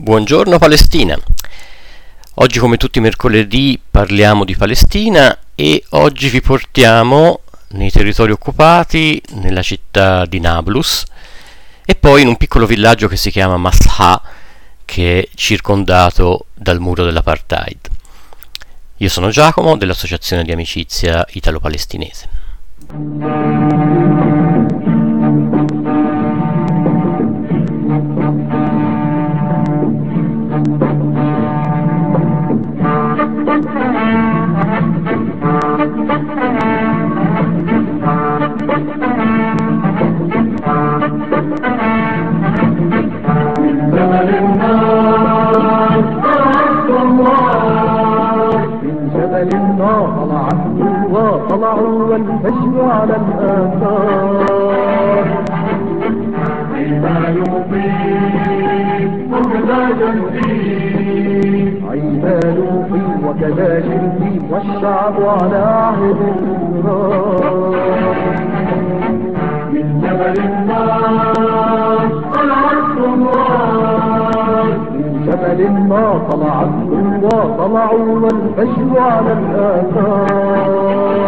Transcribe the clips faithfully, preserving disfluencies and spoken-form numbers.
Buongiorno Palestina. Oggi, come tutti i mercoledì, parliamo di Palestina e oggi vi portiamo nei territori occupati, nella città di Nablus e poi in un piccolo villaggio che si chiama Mas'ha, che è circondato dal muro dell'apartheid. Io sono Giacomo dell'Associazione di Amicizia Italo-Palestinese. طلعوا والفجر على الآثار عيدا يطيب وكذا جنبي عيدا يطيب وكذا جنبي والشعب على عهد النار من جبل النار طلعت النار من جبل النار طلعت النار طلعوا والفجر على الآثار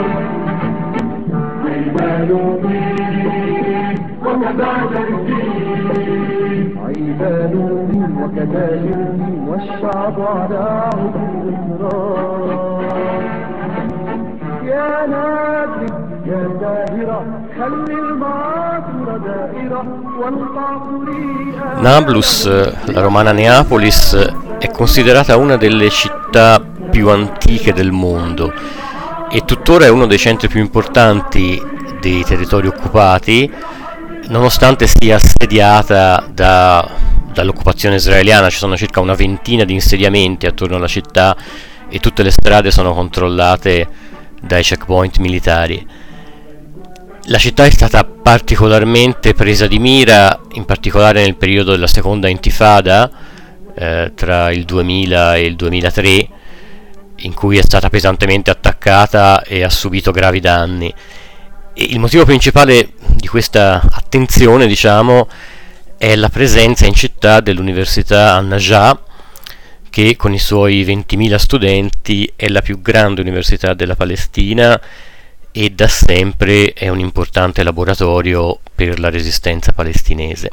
وكذا جنبي عيدا يطيب وكذا جنبي والشعب على عهد النار يا نادي يا دائرة خلي المعاصرة دائرة والقاصرين. Nablus, la romana Neapolis, è considerata una delle città più antiche del mondo e tuttora è uno dei centri più importanti dei territori occupati, nonostante sia assediata da, dall'occupazione israeliana. Ci sono circa una ventina di insediamenti attorno alla città e tutte le strade sono controllate dai checkpoint militari. La città è stata particolarmente presa di mira, in particolare nel periodo della seconda intifada, eh, tra il duemila e il duemilatré, in cui è stata pesantemente attaccata e ha subito gravi danni. E il motivo principale di questa attenzione, diciamo, è la presenza in città dell'Università An-Najah, che con i suoi ventimila studenti è la più grande università della Palestina e da sempre è un importante laboratorio per la resistenza palestinese.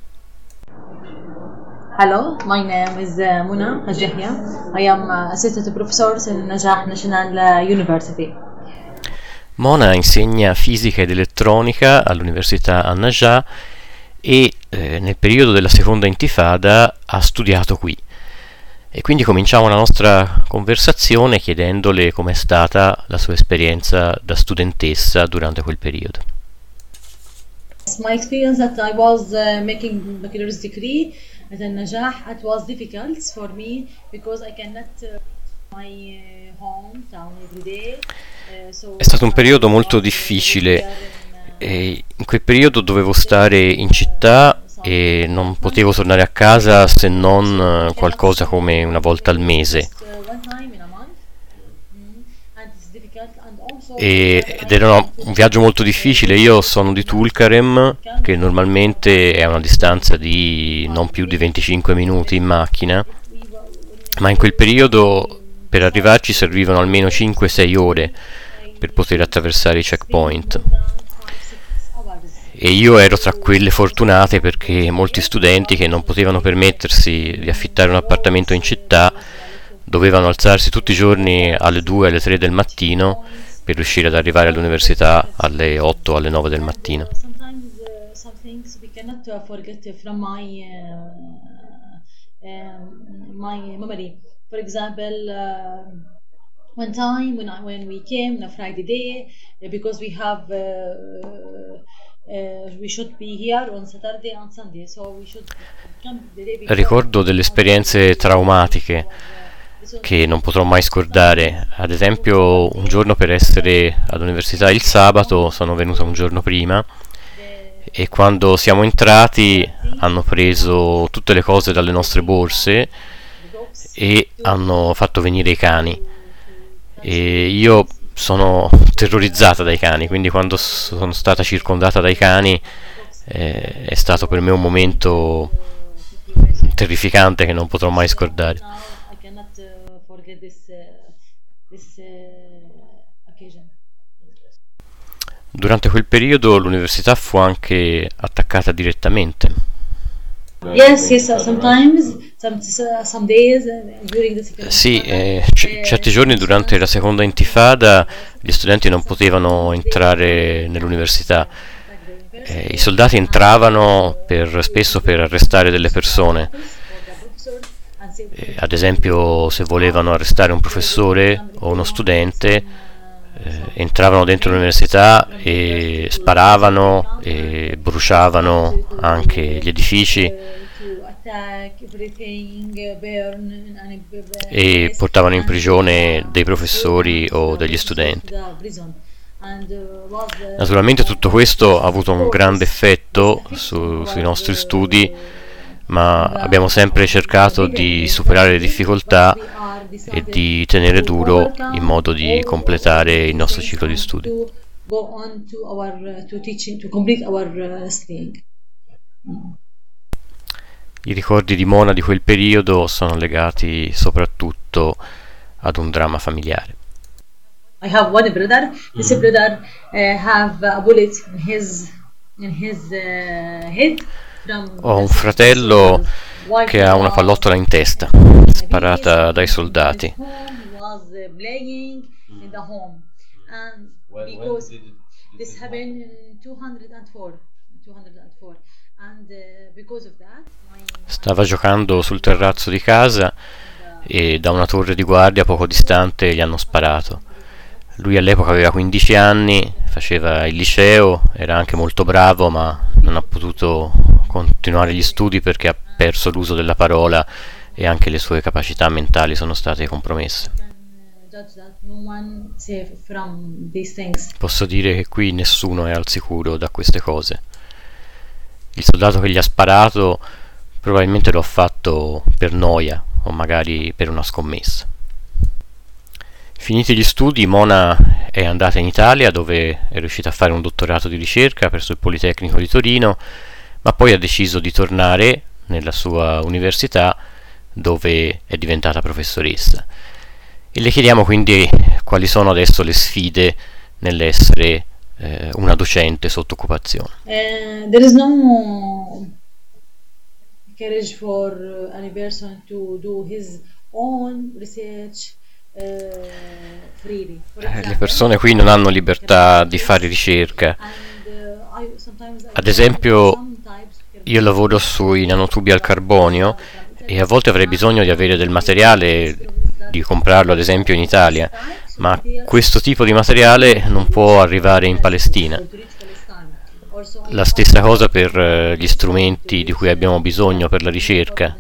Hello, my name is uh, Muna Hajjahia. I am uh, assistant professor in Najah National University. Mona insegna fisica ed elettronica all'Università An-Najah e eh, nel periodo della seconda intifada ha studiato qui. E quindi cominciamo la nostra conversazione chiedendole com'è stata la sua esperienza da studentessa durante quel periodo. My experience that I was uh, making baccalaureate degree at An-Najah, it was difficult for me because I cannot uh, my uh, hometown every day. Uh, so È stato un periodo molto difficile e in quel periodo dovevo stare in città e non potevo tornare a casa se non qualcosa come una volta al mese. E, ed era un viaggio molto difficile. Io sono di Tulkarem, che normalmente è a una distanza di non più di venticinque minuti in macchina, ma in quel periodo per arrivarci servivano almeno cinque sei ore per poter attraversare i checkpoint. E io ero tra quelle fortunate perché molti studenti che non potevano permettersi di affittare un appartamento in città dovevano alzarsi tutti i giorni alle due alle tre del mattino per riuscire ad arrivare all'università alle otto o alle nove del mattino. For example, uh, one time when I, when we came on a Friday day, uh, because we have uh, uh, we should be here on Saturday and Sunday, so we should come the day before. Ricordo delle esperienze traumatiche che non potrò mai scordare. Ad esempio, un giorno per essere all'università il sabato sono venuta un giorno prima e quando siamo entrati hanno preso tutte le cose dalle nostre borse e hanno fatto venire i cani e io sono terrorizzata dai cani, quindi quando sono stata circondata dai cani eh, è stato per me un momento terrificante che non potrò mai scordare. Now I cannot uh, forget this uh, this uh, occasion. Durante quel periodo l'università fu anche attaccata direttamente. Yes, yes. uh, Sometimes, some some days uh, during the second Sì, intifada, eh, c- certi giorni durante la seconda intifada gli studenti non potevano entrare nell'università. Eh, I soldati entravano per, spesso per arrestare delle persone. Eh, ad esempio, se volevano arrestare un professore o uno studente, eh, entravano dentro l'università e sparavano e bruciavano anche gli edifici e portavano in prigione dei professori o degli studenti. Naturalmente tutto questo ha avuto un grande effetto su- sui nostri studi, ma abbiamo sempre cercato di superare le difficoltà e di tenere duro in modo di completare il nostro ciclo di studi. to go on to our uh, to teaching to complete our uh, studying. I ricordi di Mona di quel periodo sono legati soprattutto ad un dramma familiare. I have one brother. This brother uh, have a bullet in his in his uh, head from Ho un the fratello while che he ha una was pallotta in testa, in a sparata village, dai soldati. at home, he was uh, playing in the home, and because this happened in two hundred four, two hundred four, and uh, because of that, my, Stava giocando sul terrazzo di casa e da una torre di guardia poco distante gli hanno sparato. Lui all'epoca aveva quindici anni, faceva il liceo, era anche molto bravo, ma non ha potuto continuare gli studi perché ha perso l'uso della parola e anche le sue capacità mentali sono state compromesse. can uh, judge that no one safe from these things. Posso dire che qui nessuno è al sicuro da queste cose. Il soldato che gli ha sparato probabilmente lo ha fatto per noia o magari per una scommessa. Finiti gli studi, Mona è andata in Italia, dove è riuscita a fare un dottorato di ricerca presso il Politecnico di Torino, ma poi ha deciso di tornare nella sua università, dove è diventata professoressa. E le chiediamo quindi quali sono adesso le sfide nell'essere eh, una docente sotto occupazione. Uh, there is no courage for uh, any person to do his own research uh, freely. For Eh, Le example, persone qui non hanno libertà di fare ricerca. and, uh, I- sometimes I Ad esempio, some types of io lavoro sui nanotubi al carbonio e a volte avrei bisogno di avere del materiale, di comprarlo ad esempio in Italia, ma questo tipo di materiale non può arrivare in Palestina. La stessa cosa per eh, gli strumenti di cui abbiamo bisogno per la ricerca.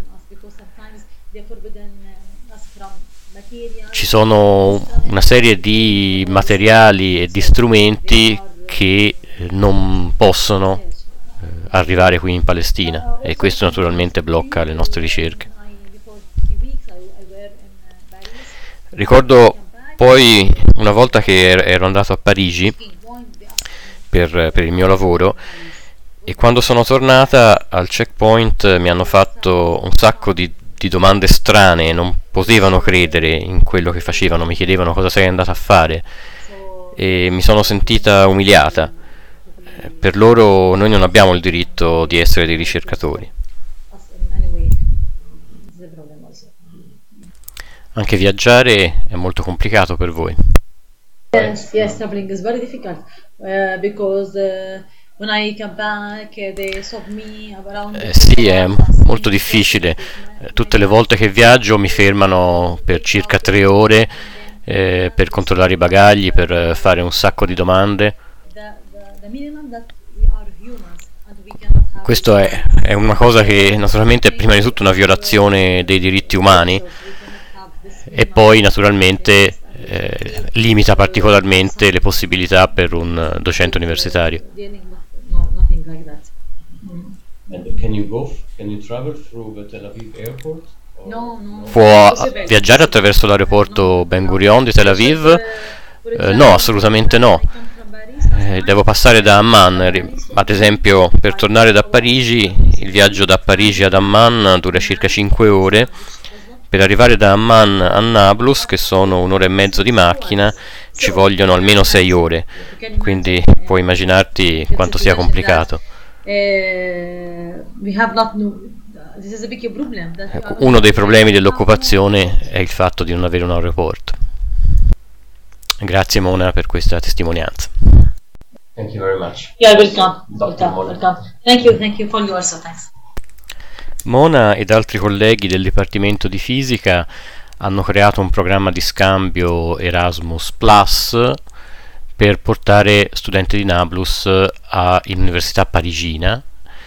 Ci sono una serie di materiali e di strumenti che eh, non possono eh, arrivare qui in Palestina e questo naturalmente blocca le nostre ricerche. Ricordo poi una volta che er- ero andato a Parigi per, per il mio lavoro e quando sono tornata al checkpoint mi hanno fatto un sacco di, di domande strane, non potevano credere in quello che facevano, mi chiedevano cosa sei andata a fare e mi sono sentita umiliata. Eh, Per loro noi non abbiamo il diritto di essere dei ricercatori. Anche viaggiare è molto complicato per voi. Yes, yes, traveling is very difficult uh, because uh, when I come back, uh, they stop me around. Eh, sì, è molto difficile. Eh, Tutte le volte che viaggio mi fermano per circa tre ore eh, per controllare i bagagli, per eh, fare un sacco di domande. The, the, the minimum that we are humans and we cannot have. Questo è, è una cosa che naturalmente è prima di tutto una violazione dei diritti umani e poi naturalmente eh, limita particolarmente le possibilità per un docente universitario. No, nothing like that. Mm. And can you go? Can you travel through the Tel Aviv airport? Or- No, no. Può viaggiare attraverso l'aeroporto Ben Gurion di Tel Aviv? Eh, no, assolutamente no. Eh, devo passare da Amman. Ri- Ad esempio, per tornare da Parigi il viaggio da Parigi ad Amman dura circa cinque ore. Per arrivare da Amman a Nablus, che sono un'ora e mezzo di macchina, ci vogliono almeno sei ore, quindi puoi immaginarti quanto sia complicato. Uno dei problemi dell'occupazione è il fatto di non avere un aeroporto. Grazie Mona per questa testimonianza. Thank you very much. Yeah, welcome. Doctor Welcome. Mona. Welcome. Thank you. Thank you for your also. Thanks. Mona ed altri colleghi del Dipartimento di Fisica hanno creato un programma di scambio Erasmus Plus per portare studenti di Nablus all'università parigina,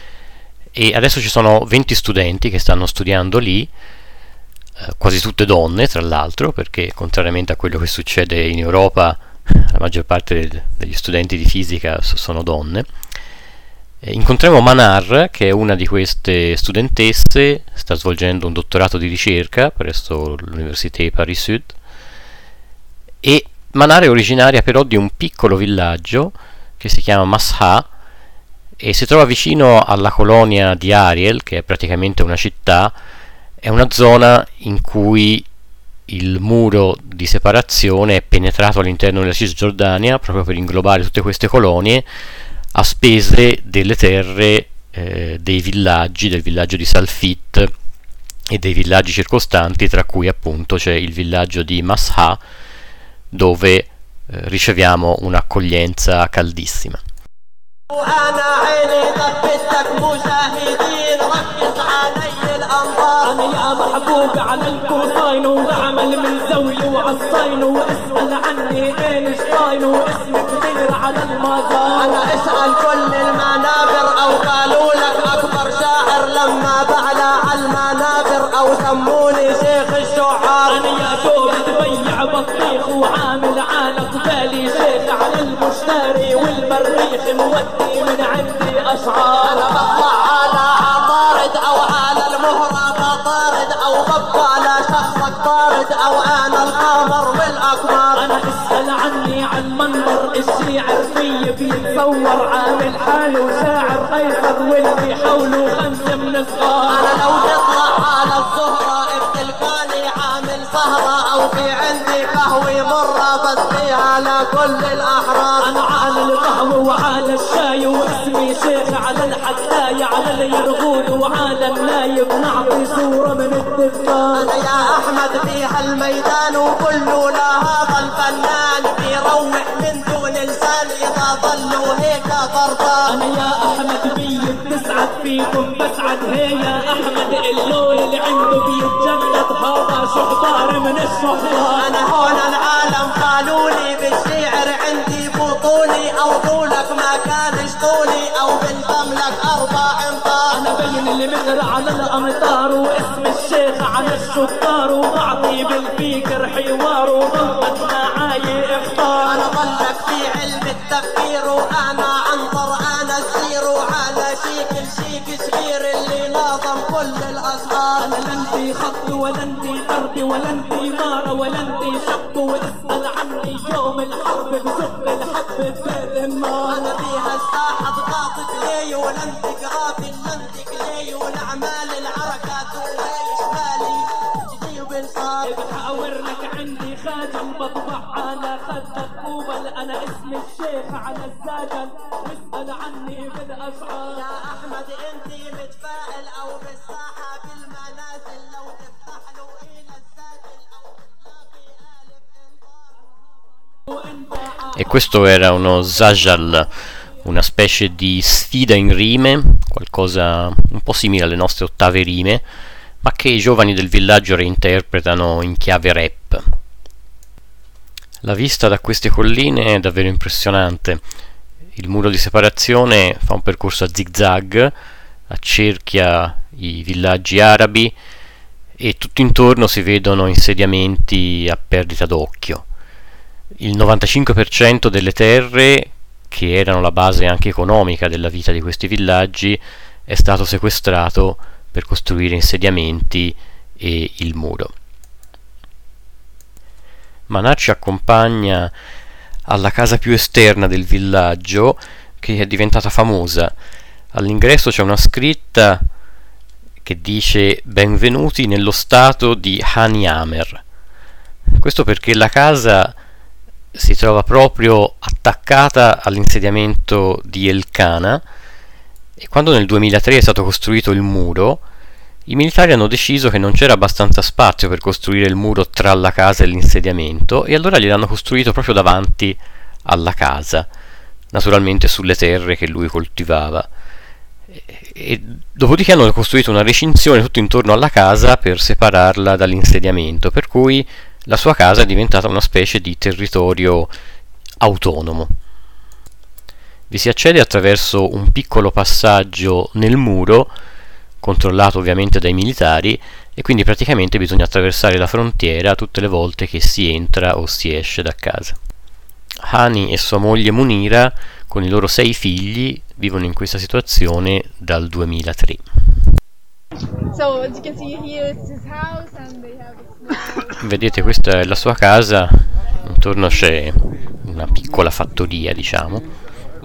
e adesso ci sono venti studenti che stanno studiando lì, eh, quasi tutte donne tra l'altro, perché contrariamente a quello che succede in Europa la maggior parte degli studenti di fisica sono donne. Eh, incontriamo Manar, che è una di queste studentesse, sta svolgendo un dottorato di ricerca presso l'Université Paris Sud, e Manar è originaria però di un piccolo villaggio che si chiama Masha e si trova vicino alla colonia di Ariel, che è praticamente una città. È una zona in cui il muro di separazione è penetrato all'interno della Cisgiordania proprio per inglobare tutte queste colonie a spese delle terre eh, dei villaggi, del villaggio di Salfit e dei villaggi circostanti, tra cui appunto c'è il villaggio di Masha, dove eh, riceviamo un'accoglienza caldissima. وانا عيني طبستك مشاهدين ركز علي الانظار انا يا محبوب على الكوساين وبعمل من زوي وعالصين واسال عني اينشتاين واسمي كتير على المزار انا اسال كل المنابر او قالوا لك اكبر شاعر لما بعلى على المنابر او سموني شيخ الشعار انا يا دوب تبيع بطيخ وعامل عالق بالي شيخ على المشتري والمريخ مودي من عندي اشعار انا بطلع على عطارد او على المهرة بطارد او ببقى على شخصك طارد او انا القمر والاقمار انا اسال عني عن منبر الشيعر في بيتصور عامل حاله شاعر قيصر واللي حوله خمسه من صغار انا لو تطلع على الزهرة بتلقاني عامل سهرة او في عندي قهوة مرة بسقيها على كل الاحرار انا على القهوة وعلى الشاي واسمي شيخ على الحكاية على اليرغول وعلى النايب نعطي صورة من الدكان انا يا احمد في هالميدان وكله لهذا الفنان بيروح من دون لسان اذا ظلوا هيك ضربان انا يا احمد بي بتسعد فيكم بسعد هي يا احمد اللون اللي عنده بيتجدد هذا شحطار من الشحطار انا هون العالم قالولي بالشعر عندي بطولي او طولك ما كانش طولي او بنضم لك اربع امطار انا بين اللي مغرى على الامطار واسم الشيخ على الشطار وبعطي بالفكر حوار وضمت معاي اختار انا ضلك في علم التفكير وانا انظر انا السير على شيك الشيك صغير اللي ناظم كل الاسرار انا لا انتي خط ولا انتي ارض ولا انتي نار ولا انتي شق واسال عني يوم الحرب بزق الحب ببيت النار انا فيها الساحه ضغطت لي ولا انتي قرافي لا انتي كلي والاعمال العركات وهي شمالي تجي وبنصار بحاور لك عندي خاتم بطبع على خدك قوبل انا اسم الشيخ على الساجن واسال عني بالاشعار يا احمد انتي متفائل او بالساحه بالمنازل لو تفتح له الى الساجل او تلاقي الف انذار. E questo era uno Zajal, una specie di sfida in rime, qualcosa un po' simile alle nostre ottave rime, ma che i giovani del villaggio reinterpretano in chiave rap. La vista da queste colline è davvero impressionante. Il muro di separazione fa un percorso a zigzag, accerchia i villaggi arabi e tutto intorno si vedono insediamenti a perdita d'occhio. Il novantacinque per cento delle terre, che erano la base anche economica della vita di questi villaggi, è stato sequestrato per costruire insediamenti e il muro. Manar ci accompagna alla casa più esterna del villaggio, che è diventata famosa. All'ingresso c'è una scritta che dice benvenuti nello stato di Hani Amer. Questo perché la casa si trova proprio attaccata all'insediamento di Elkana, e quando nel duemilatré è stato costruito il muro, i militari hanno deciso che non c'era abbastanza spazio per costruire il muro tra la casa e l'insediamento, e allora gliel'hanno costruito proprio davanti alla casa, naturalmente sulle terre che lui coltivava. E, e dopodiché hanno costruito una recinzione tutto intorno alla casa per separarla dall'insediamento, per cui la sua casa è diventata una specie di territorio autonomo. Vi si accede attraverso un piccolo passaggio nel muro, controllato ovviamente dai militari, e quindi praticamente bisogna attraversare la frontiera tutte le volte che si entra o si esce da casa. Hani e sua moglie Munira, con i loro sei figli, vivono in questa situazione dal duemilatré. So as you can see here it's his house and they have a small... Vedete, questa è la sua casa, intorno c'è una piccola fattoria, diciamo.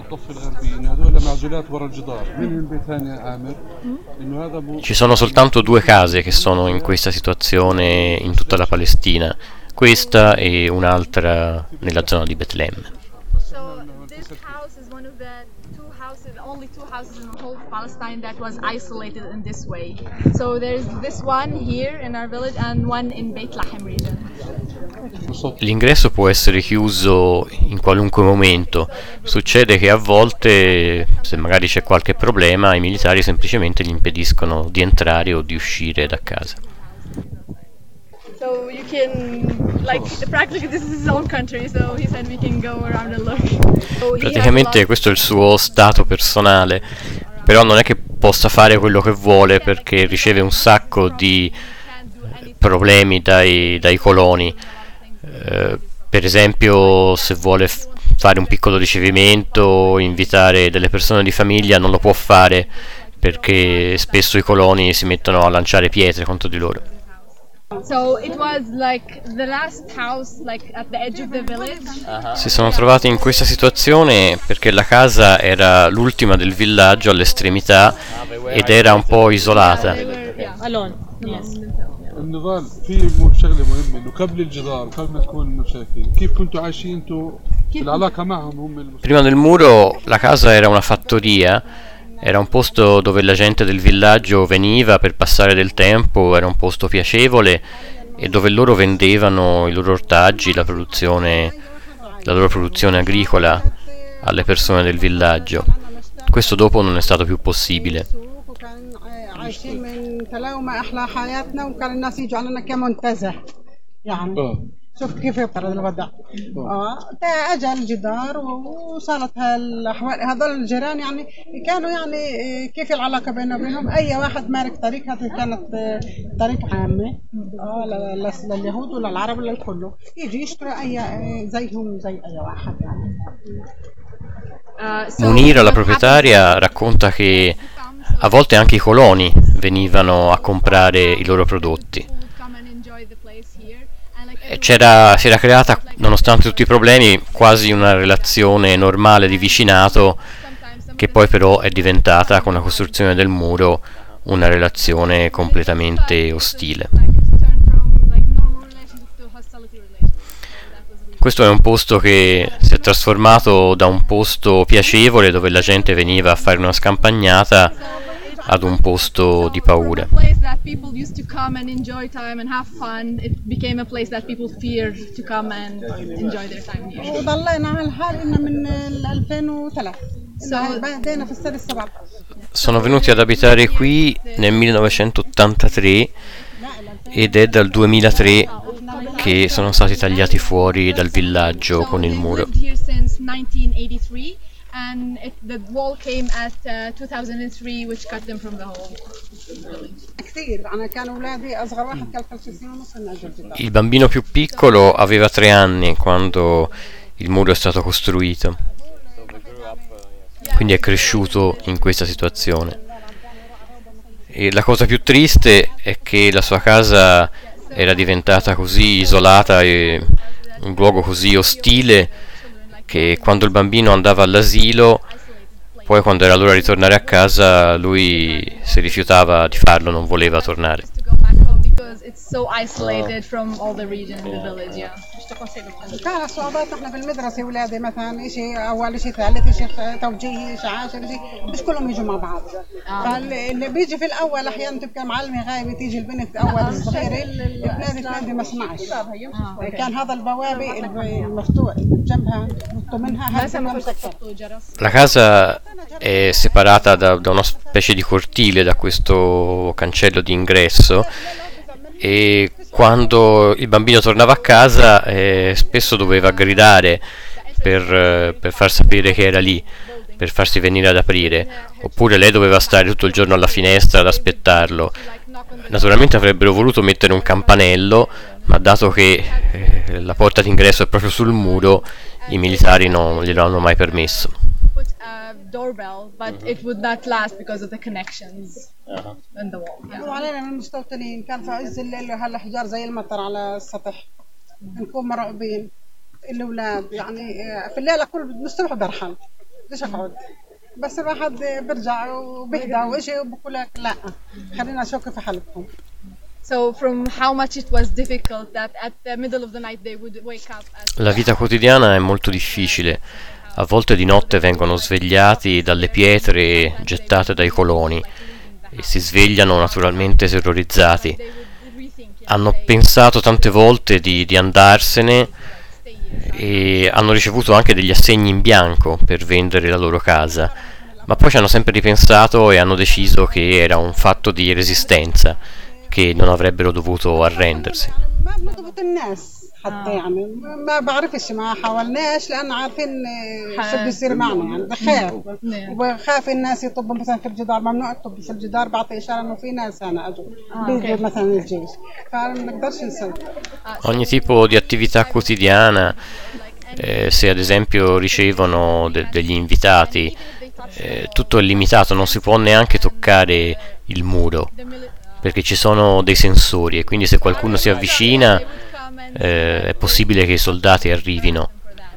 Ci sono soltanto due case che sono in questa situazione in tutta la Palestina, questa e un'altra nella zona di Betlemme. So this house is one of the two houses, only two houses in the whole of Palestine that was isolated in this way. So there's this one here in our village and one in Beit Lahem region. L'ingresso può essere chiuso in qualunque momento. Succede che a volte, se magari c'è qualche problema, i militari semplicemente gli impediscono di entrare o di uscire da casa. So you can, like, practically this is his own country, so he said we can go around and look. So Praticamente questo è il suo stato personale, però non è che possa fare quello che vuole perché riceve un sacco di problemi dai, dai coloni. Eh, per esempio, se vuole f- fare un piccolo ricevimento, invitare delle persone di famiglia, non lo può fare perché spesso i coloni si mettono a lanciare pietre contro di loro. So it was like the last house like at the edge of the village. Si sono trovati in questa situazione perché la casa era l'ultima del villaggio all'estremità ed era un po' isolata. Alone. Yes. النضال في شغله مهمه انه قبل الجدار قبل ما تكون المشاكل كيف كنتوا عايشين انتوا في العلاقه معهم هم. Prima del muro la casa era una fattoria, era un posto dove la gente del villaggio veniva per passare del tempo, era un posto piacevole e dove loro vendevano i loro ortaggi, la produzione, la loro produzione agricola alle persone del villaggio. Questo dopo non è stato più possibile. عايشين من تلاوة ما أحلى حياتنا وكان الناس يجوا علينا كمنتزه يعني شوف كيف يطرد الوضع اه اجى الجدار وصارت هالاحوال هذول الجيران يعني كانوا يعني كيف العلاقه بيننا وبينهم اي واحد مارك طريق هذه كانت طريق عامه اه لليهود وللعرب وللكل يجي يشتري اي زيهم زي اي واحد يعني. Munira, la proprietaria, racconta che a volte anche i coloni venivano a comprare i loro prodotti. C'era, si era creata, nonostante tutti i problemi, quasi una relazione normale di vicinato, che poi però è diventata, con la costruzione del muro, una relazione completamente ostile. Questo è un posto che si è trasformato da un posto piacevole dove la gente veniva a fare una scampagnata ad un posto di paura. Sono venuti ad abitare qui nel millenovecentottantatré ed è dal duemilatré che sono stati tagliati fuori dal villaggio con il muro. And it, the wall came at uh, two thousand three, which cut them from the whole village. Il bambino più piccolo aveva tre anni quando il muro è stato costruito, quindi è cresciuto in questa situazione. E la cosa più triste è che la sua casa era diventata così isolata e un luogo così ostile che quando il bambino andava all'asilo Poi quando era l'ora di tornare a casa lui si rifiutava di farlo, non voleva tornare. It's so isolated from all the region in the village. Yeah. كان صعوبات احنا في المدرسه ولادي مثلا شيء اول شيء ثالث شيء توجيهي شيء عاشر شيء مش كلهم يجوا مع بعض. فاللي بيجي في الاول احيانا تبقى معلمه غايبه تيجي البنت اول الصغيره البنات الثانيه ما سمعش. كان هذا البوابه المفتوح جنبها منها هذا مسكر. La casa è separata da, da una specie di cortile da questo cancello di ingresso, e quando il bambino tornava a casa eh, spesso doveva gridare per, eh, per far sapere che era lì, per farsi venire ad aprire, oppure lei doveva stare tutto il giorno alla finestra ad aspettarlo. Naturalmente avrebbero voluto mettere un campanello, ma dato che eh, la porta d'ingresso è proprio sul muro, i militari non glielo hanno mai permesso. Doorbell, but it would not last because of the connections in the wall. Yeah. وعلينا من المستوطنين كان في عز الليل هلا حجار زي المطر على السطح نكون مراقبين الأولاد يعني في الليلة كل بنستبح برحل ليش أقعد بس الواحد برجع وبهدى وإشي وبقول لك لا خلينا نشوف كيف حالكم. So from how much it was difficult that at the middle of the night they would wake up. La vita quotidiana è molto difficile. A volte di notte vengono svegliati dalle pietre gettate dai coloni e si svegliano naturalmente terrorizzati. Hanno pensato tante volte di, di andarsene e hanno ricevuto anche degli assegni in bianco per vendere la loro casa, ma poi ci hanno sempre ripensato e hanno deciso che era un fatto di resistenza, che non avrebbero dovuto arrendersi. حتى يعني ما بعرفش ما حاولناش لأن عارفين شو بيصير معنا يعني بخاف وبخاف الناس يطبوا مثلا في الجدار ممنوع الطب في الجدار بعطي إشارة إنه في ناس هنا أجوا بيجوا مثلا الجيش فما نقدرش نسوي. Ogni tipo di attività quotidiana, eh, se ad esempio ricevono de- degli invitati, eh, tutto è limitato, non si può neanche toccare il muro perché ci sono dei sensori e quindi se qualcuno si avvicina eh, è possibile che i soldati arrivino,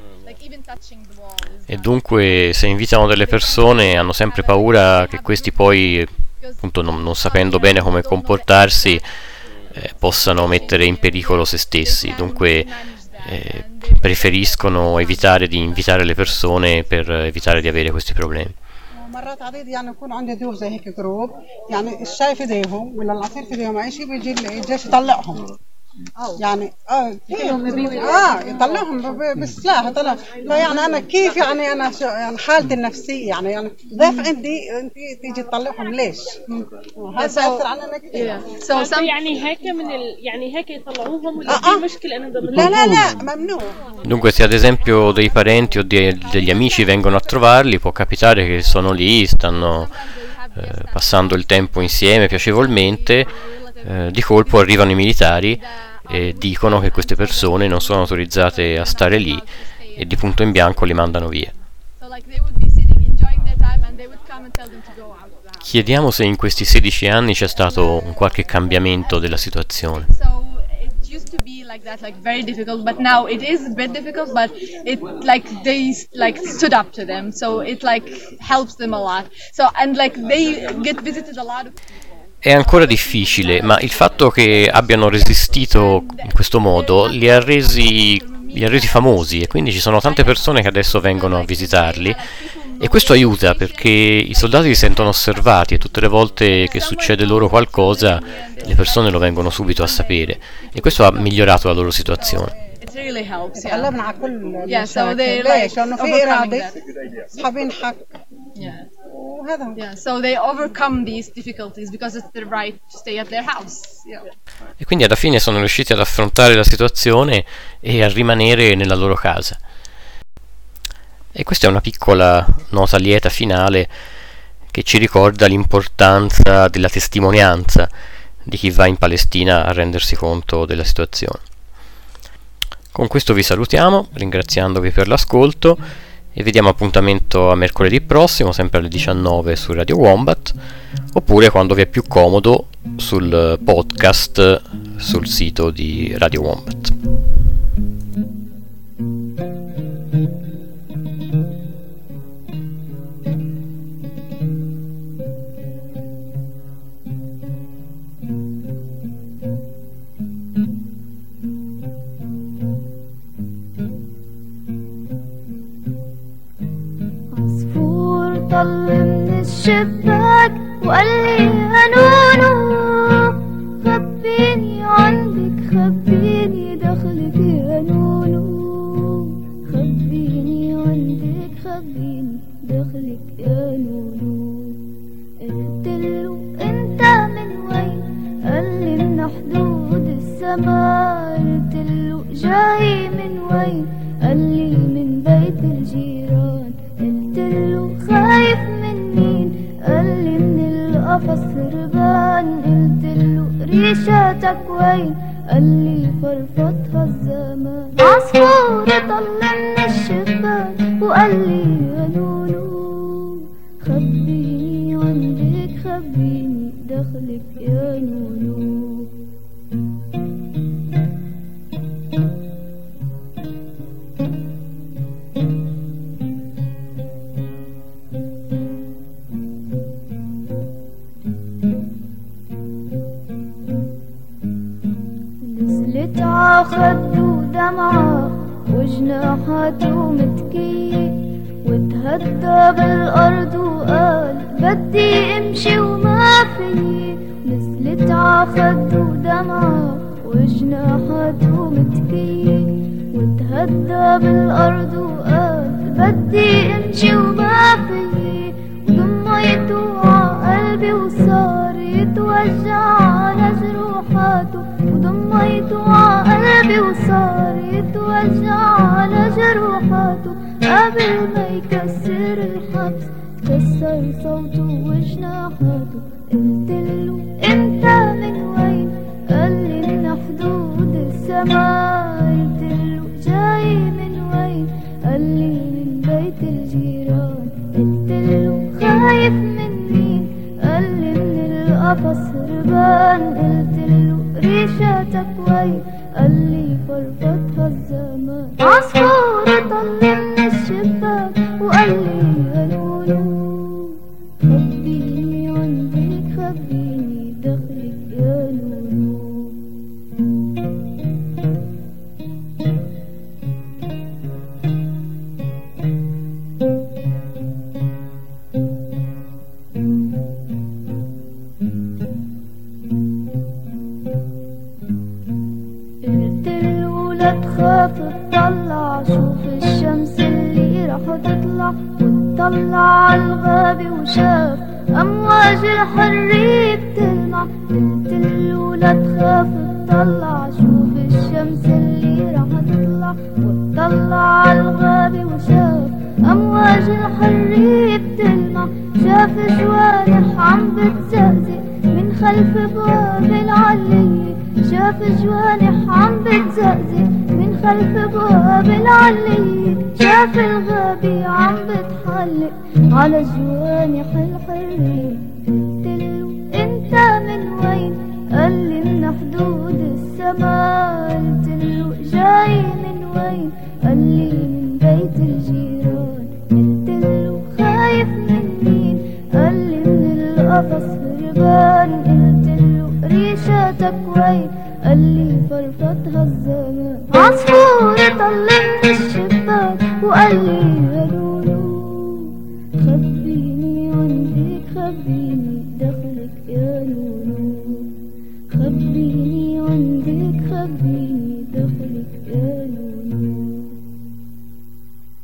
e dunque se invitano delle persone hanno sempre paura che questi poi, appunto non, non sapendo bene come comportarsi, eh, possano mettere in pericolo se stessi, dunque eh, preferiscono evitare di invitare le persone per evitare di avere questi problemi. مرات عديد يعني يكون عندي ضيوف زي هيك جروب يعني الشاي في ايديهم ولا العصير في ايديهم اي شيء بيجي الجيش يطلعهم يعني اه اه يطلعهم بالسلاح يطلع فيعني انا كيف يعني انا شو يعني حالتي النفسيه يعني يعني ضيف عندي انت تيجي تطلعهم ليش؟ هذا ياثر علينا كثير. so يعني هيك من ال... يعني هيك يطلعوهم ولا في مشكله انه لا لا لا ممنوع. Dunque se ad esempio dei parenti o de- degli amici vengono a trovarli, può capitare che sono lì, stanno eh, passando il tempo insieme piacevolmente, eh, di colpo arrivano i militari e dicono che queste persone non sono autorizzate a stare lì e di punto in bianco li mandano via. Chiediamo se in questi sedici anni c'è stato un qualche cambiamento della situazione. Used to be like that, like very difficult, but now it is a bit difficult, but it like they like stood up to them, so it like helps them a lot. So and like they get visited a lot of people. È ancora difficile, ma il fatto che abbiano resistito in questo modo li ha resi li ha resi famosi e quindi ci sono tante persone che adesso vengono a visitarli. E questo aiuta perché i soldati si sentono osservati e tutte le volte che succede loro qualcosa le persone lo vengono subito a sapere e questo ha migliorato la loro situazione. It really helps. تغلبنا على كل Yeah, so they ليش؟ like لأنه في overcoming إرادة that. صحابين حق Yeah. وهذا Yeah, so they overcome these difficulties because it's their right to stay at their house. Yeah. E quindi alla fine sono riusciti ad affrontare la situazione e a rimanere nella loro casa. E questa è una piccola nota lieta finale che ci ricorda l'importanza della testimonianza di chi va in Palestina a rendersi conto della situazione. Con questo vi salutiamo, ringraziandovi per l'ascolto e vi diamo appuntamento a mercoledì prossimo, sempre alle diciannove su Radio Wombat, oppure quando vi è più comodo sul podcast sul sito di Radio Wombat. وقال لي يا نونو خبيني عندك خبيني دخلك يا نونو خبيني عندك خبيني دخلك يا نونو قلتله انت من وين قال لي من حدود السماء قلتله جاي من وين قال لي من بيت الجيران قلتله خايف من مين قال لي من القفص هربان قلتله ريشاتك وين قال لي فرفضها الزمان عصفور طل من الشباك وقال لي يا نونو خبيني عندك خبيني دخلك يا نونو نزلت عخده دمعة وجناحاته متكية وتهدى بالأرض وقال بدي امشي وما فيي نزلت عخده دمعة وجناحاته متكية وتهدى بالأرض وقال بدي امشي وما فيي وضميته عقلبي وصار يتوجع على جروحاته وضميته عقلبي وصار يتوجع على جروحاته قبل ما يكسر الحبس كسر صوته وجناحاته قلتله انت من وين قال لي من حدود السماء قلتله جاي من وين قال لي من بيت الجيران قلتله خايف من مين قال لي من القفص هربان قلتله ريشاتك وين قال لي فرفضها الزمان عصفور طل من الشباك وقال لي يا نونو خبيني عندك خبيني دخلك يا نونو لا تخاف تطلع شوف الشمس اللي رح تطلع وتطلع عالغابة وشاف أمواج الحرية بتلمع قلتله لا تخاف تطلع شوف الشمس اللي رح تطلع وتطلع عالغابة وشاف أمواج الحرية بتلمع شاف جوارح عم بتزقزق من خلف بواب العلية شاف جوانح عم بتزقزق من خلف بواب العلية شاف الغابة عم بتحلق على جوانح الحرية قلتله انت من وين قال لي من حدود السماء قلتله جاي من وين قال لي من بيت الجيران قلتله خايف من مين قال لي من القفص هربان قلتله ريشاتك وين قال لي فرفضها الزمان عصفور طل من الشباك وقال لي يا نونو خبيني عندك خبيني دخلك يا نونو خبيني